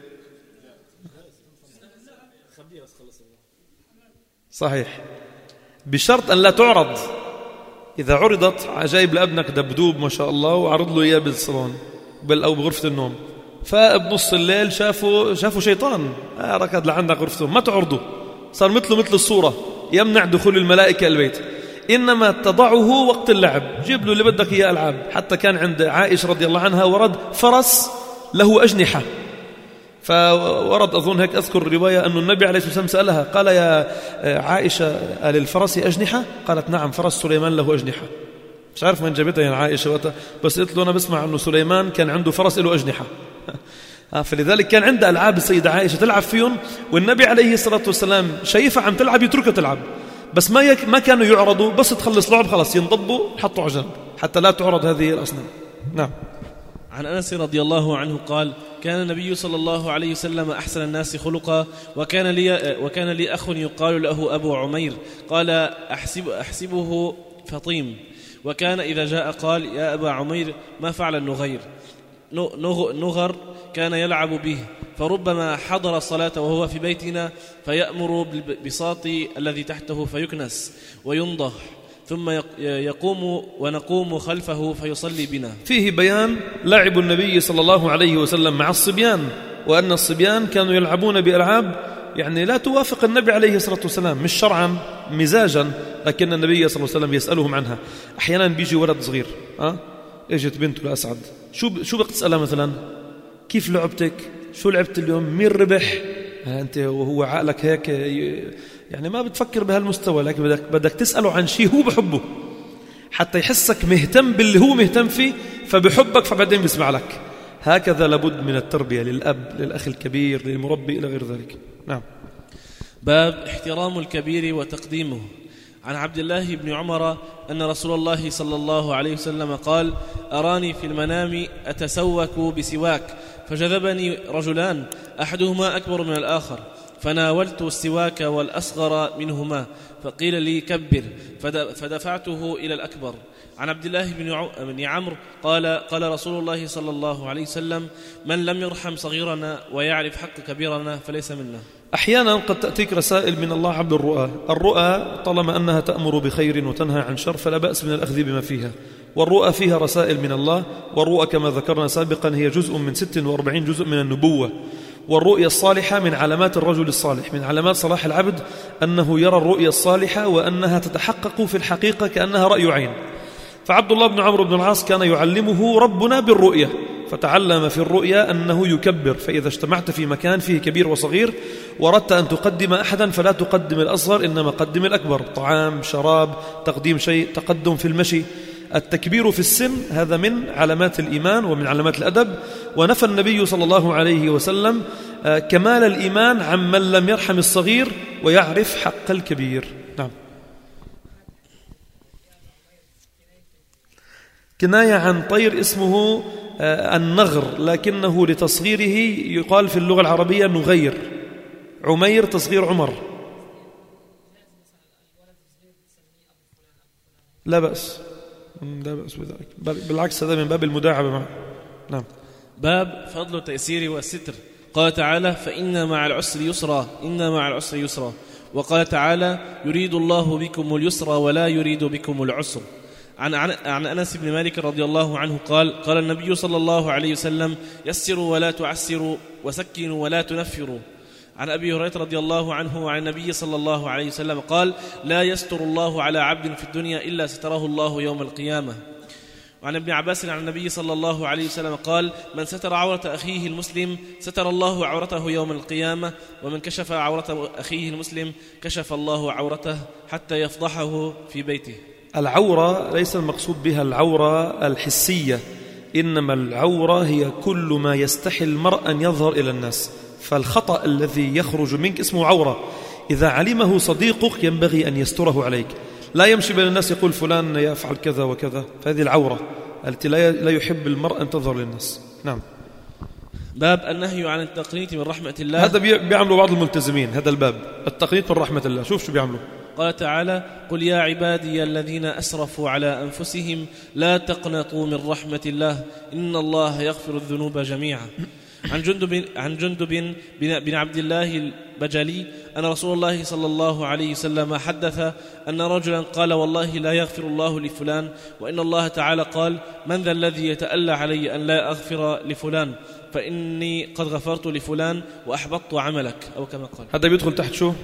صحيح، بشرط أن لا تعرض. إذا عرضت جايب لابنك دبدوب ما شاء الله وعرض له إياه بالصالون أو بغرفة النوم، فبنص الليل شافوا شيطان ركض لعندك غرفته، ما تعرضه، صار مثل الصورة، يمنع دخول الملائكة البيت. إنما تضعه وقت اللعب، جيب له اللي بدك إياه ألعاب. حتى كان عند عائشة رضي الله عنها ورد فرس له أجنحة، فورد أظن هيك أذكر الرواية أن النبي عليه الصلاة والسلام سألها قال: يا عائشة للفرس أجنحة؟ قالت: نعم، فرس سليمان له أجنحة. مش عارف من جابتها يعني عائشة وقتها، بس قلت له أنا بسمع أنه سليمان كان عنده فرس له أجنحة. فلذلك كان عندها ألعاب السيدة عائشة تلعب فيهم، والنبي عليه الصلاة والسلام شايفها عم تلعب يتركها تلعب، بس ما كانوا يعرضوا، بس تخلص لعب خلاص ينضبوا حطوا على جنب حتى لا تعرض هذه الأصنام. نعم. عن أنس رضي الله عنه قال: كان النبي صلى الله عليه وسلم أحسن الناس خلقا، وكان لي أخ يقال له أبو عمير، قال: أحسبه فطيم، وكان إذا جاء قال: يا أبا عمير ما فعل النغير؟ نغر كان يلعب به، فربما حضر الصلاة وهو في بيتنا فيأمر بالبساط الذي تحته فيكنس وينضح، ثم يقوم ونقوم خلفه فيصلي بنا. فيه بيان لعب النبي صلى الله عليه وسلم مع الصبيان، وأن الصبيان كانوا يلعبون بألعاب يعني لا توافق النبي عليه الصلاة والسلام، مش شرعا مزاجا، لكن النبي صلى الله عليه وسلم يسألهم عنها. أحيانا بيجي ولد صغير اجت بنته لأسعد، شو بدك تسألها مثلا؟ كيف لعبتك؟ شو لعبت اليوم؟ مين ربح؟ أنت وهو عقلك هيك يعني ما بتفكر بهالمستوى، لكن بدك تسأله عن شيء هو بحبه حتى يحسك مهتم باللي هو مهتم فيه فبحبك، فبعدين بيسمع لك. هكذا لابد من التربية للأب، للأخ الكبير، للمربي إلى غير ذلك. نعم. باب احترام الكبير وتقديمه. عن عبد الله بن عمر أن رسول الله صلى الله عليه وسلم قال: أراني في المنام أتسوك بسواك، فجذبني رجلان أحدهما أكبر من الآخر، فناولت السواك والأصغر منهما، فقيل لي كبر، فدفعته إلى الأكبر. عن عبد الله بن عمرو قال رسول الله صلى الله عليه وسلم: من لم يرحم صغيرنا ويعرف حق كبيرنا فليس منا. أحيانا قد تأتيك رسائل من الله عبد الرؤى طالما أنها تأمر بخير وتنهى عن شر فلا بأس من الأخذ بما فيها، والرؤى فيها رسائل من الله، والرؤى كما ذكرنا سابقا هي جزء من 46 جزء من النبوة. والرؤيا الصالحة من علامات الرجل الصالح، من علامات صلاح العبد أنه يرى الرؤيا الصالحة وأنها تتحقق في الحقيقة كأنها رأي عين. فعبد الله بن عمرو بن العاص كان يعلمه ربنا بالرؤيا، فتعلم في الرؤيا أنه يكبر، فإذا اجتمعت في مكان فيه كبير وصغير وردت أن تقدم أحدا فلا تقدم الأصغر، إنما قدم الأكبر، طعام، شراب، تقديم شيء، تقدم في المشي. التكبير في السن هذا من علامات الإيمان ومن علامات الأدب، ونفى النبي صلى الله عليه وسلم كمال الإيمان عمن لم يرحم الصغير ويعرف حق الكبير. نعم. كناية عن طير اسمه النغر، لكنه لتصغيره يقال في اللغة العربية نغير، عمير تصغير عمر. لا بأس بذلك، بالعكس هذا من باب المداعبة معه. نعم. باب فضل التيسير والستر. قال تعالى: فإن مع العسر يسرا، إن مع العسر يسرا. وقال تعالى: يريد الله بكم اليسر ولا يريد بكم العسر. عن أنس بن مالك رضي الله عنه قال النبي صلى الله عليه وسلم: يسروا ولا تعسروا، وسكنوا ولا تنفروا. عن أبي هريرة رضي الله عنه وعن النبي صلى الله عليه وسلم قال: لا يستر الله على عبد في الدنيا إلا ستره الله يوم القيامة. وعن ابن عباس عن النبي صلى الله عليه وسلم قال: من ستر عورة أخيه المسلم ستر الله عورته يوم القيامة، ومن كشف عورة أخيه المسلم كشف الله عورته حتى يفضحه في بيته. العورة ليس المقصود بها العورة الحسية، إنما العورة هي كل ما يستحي المرء أن يظهر إلى الناس، فالخطأ الذي يخرج منك اسمه عورة، إذا علمه صديقك ينبغي أن يستره عليك، لا يمشي بين الناس يقول فلان يفعل كذا وكذا، فهذه العورة التي لا يحب المرء أن تظهر للناس. نعم. باب النهي عن التقنيط من رحمة الله. هذا بيعملوا بعض الملتزمين، هذا الباب التقنيط من رحمة الله. شوف شو بيعملوا. قال تعالى: قل يا عبادي الذين أسرفوا على أنفسهم لا تقنطوا من رحمة الله إن الله يغفر الذنوب جميعا. عن جندب بن عبد الله البجلي أن رسول الله صلى الله عليه وسلم حدث أن رجلا قال: والله لا يغفر الله لفلان، وإن الله تعالى قال: من ذا الذي يتألى علي أن لا أغفر لفلان، فإني قد غفرت لفلان وأحبطت عملك، أو كما قال. هذا بيدخل تحت شو؟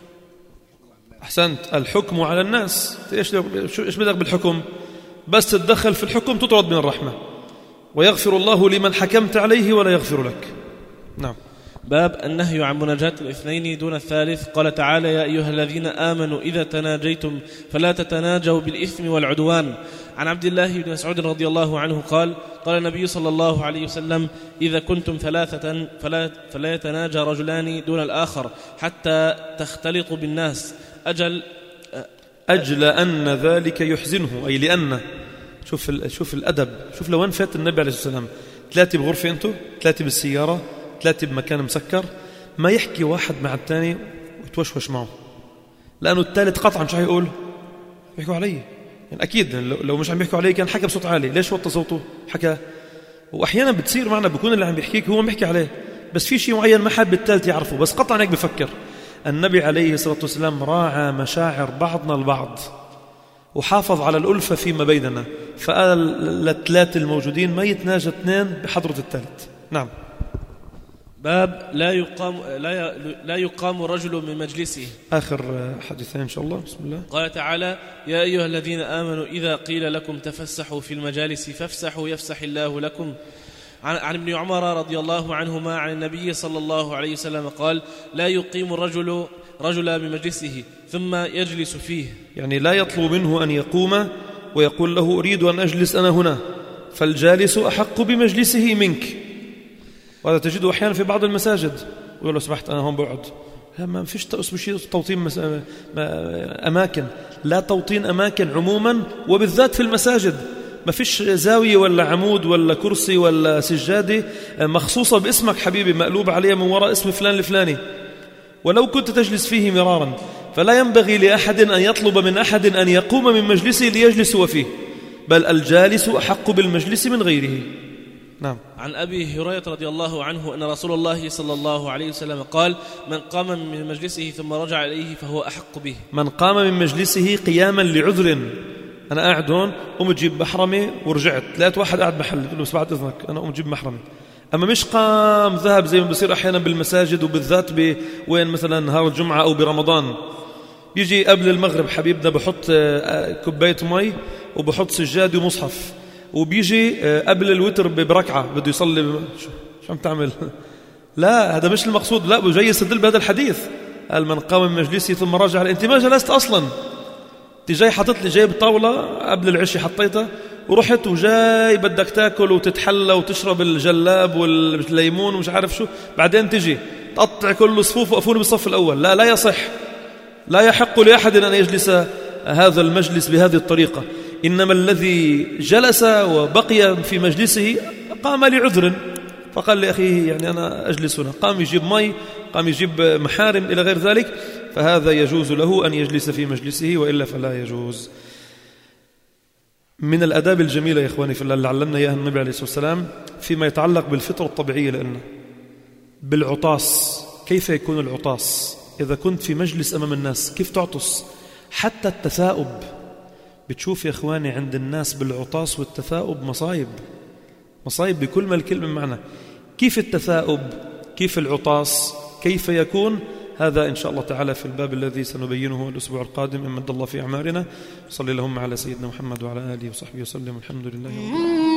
أحسنت، الحكم على الناس. إيش بدك بالحكم؟ بس تتدخل في الحكم تطرد من الرحمة، ويغفر الله لمن حكمت عليه ولا يغفر لك. نعم. باب النهي عن مناجاة الاثنين دون الثالث. قال تعالى: يا أيها الذين آمنوا إذا تناجيتم فلا تتناجوا بالإثم والعدوان. عن عبد الله بن مسعود رضي الله عنه قال النبي صلى الله عليه وسلم: إذا كنتم ثلاثة فلا يتناجى رجلان دون الآخر حتى تختلطوا بالناس، أجل أن ذلك يحزنه، أي لأن شوف الأدب، شوف لو فات النبي عليه الصلاة والسلام 3 بغرفة، أنتو 3 بالسيارة، 3 بمكان مسكر، ما يحكي واحد مع الثاني ويتوشوش معه، لأنه الثالث قطعا شو هيقول؟ يحكوا علي يعني أكيد، لو مش عم يحكوا علي كان حكى بصوت عالي، ليش وطى صوته حكى؟ وأحيانا بتصير معنا بيكون اللي عم بيحكيك هو عم بيحكي عليه، بس في شيء معين ما حاب الثالث يعرفه، بس قطعا هيك بفكر. النبي عليه الصلاة والسلام راعى مشاعر بعضنا البعض وحافظ على الألفة فيما بيننا، فقال للثلاثة الموجودين ما يتناجى 2 بحضرة الثالث. نعم. باب لا يقام رجل من مجلسه. آخر حديثين إن شاء الله. بسم الله. قال تعالى: يا أيها الذين آمنوا إذا قيل لكم تفسحوا في المجالس فافسحوا يفسح الله لكم. عن ابن عمر رضي الله عنهما عن النبي صلى الله عليه وسلم قال: لا يقيم الرجل رجلا من مجلسه ثم يجلس فيه. يعني لا يطلب منه أن يقوم ويقول له أريد أن أجلس أنا هنا، فالجالس أحق بمجلسه منك. وهذا تجده أحيانا في بعض المساجد، يقول له سمحت أنا هون بقعد. ما فيش توطين أماكن، لا توطين أماكن عموما وبالذات في المساجد. ما فيش زاوية ولا عمود ولا كرسي ولا سجادة مخصوصة باسمك حبيبي مقلوب عليها من وراء اسم فلان الفلاني، ولو كنت تجلس فيه مرارا. فلا ينبغي لأحد أن يطلب من أحد أن يقوم من مجلسه ليجلس هو فيه، بل الجالس أحق بالمجلس من غيره. نعم. عن أبي هريرة رضي الله عنه أن رسول الله صلى الله عليه وسلم قال: من قام من مجلسه ثم رجع إليه فهو أحق به. من قام من مجلسه قياما لعذر، أنا قاعد هون قوم تجيب محرمي ورجعت لقيت واحد قاعد محل، قلت له بس بعد إذنك أنا قوم تجيب محرمي. أما مش قام ذهب زي ما بصير أحيانا بالمساجد وبالذات وين مثلا نهار الجمعة أو برمضان، بيجي قبل المغرب حبيبنا بحط كوباية مي وبحط سجاد ومصحف، وبيجي قبل الوتر بركعة بده يصلي. شو عم تعمل؟ لا هذا مش المقصود. لا جاي يستدل بهذا الحديث، قال من قام من مجلسه ثم رجع. أنت ما جلست أصلا، أنت جاي حطت لي جايب الطاولة قبل العشاء حطيتها ورحت وجاي بدك تاكل وتتحلى وتشرب الجلاب والليمون ومش عارف شو، بعدين تجي تقطع كل صفوف وقفوني بالصف الأول. لا يصح، لا يحق لأحد أن يجلس هذا المجلس بهذه الطريقة. إنما الذي جلس وبقي في مجلسه قام لعذر، فقال لأخيه يعني أنا أجلس هنا، قام يجيب مي، قام يجيب محارم إلى غير ذلك، فهذا يجوز له أن يجلس في مجلسه، وإلا فلا يجوز. من الأداب الجميلة يا إخواني في الله اللي علمنا إياها النبي عليه الصلاة والسلام فيما يتعلق بالفطرة الطبيعية لنا، بالعطاس. كيف يكون العطاس؟ إذا كنت في مجلس أمام الناس كيف تعطس؟ حتى التثاؤب، بتشوف يا إخواني عند الناس بالعطاس والتثاؤب مصايب بكل ما الكلمة معنى. كيف التثاؤب؟ كيف العطاس؟ كيف يكون؟ هذا إن شاء الله تعالى في الباب الذي سنبينه الأسبوع القادم إن مد الله في أعمارنا. صلى اللهم على سيدنا محمد وعلى آله وصحبه وسلم. الحمد لله رب العالمين.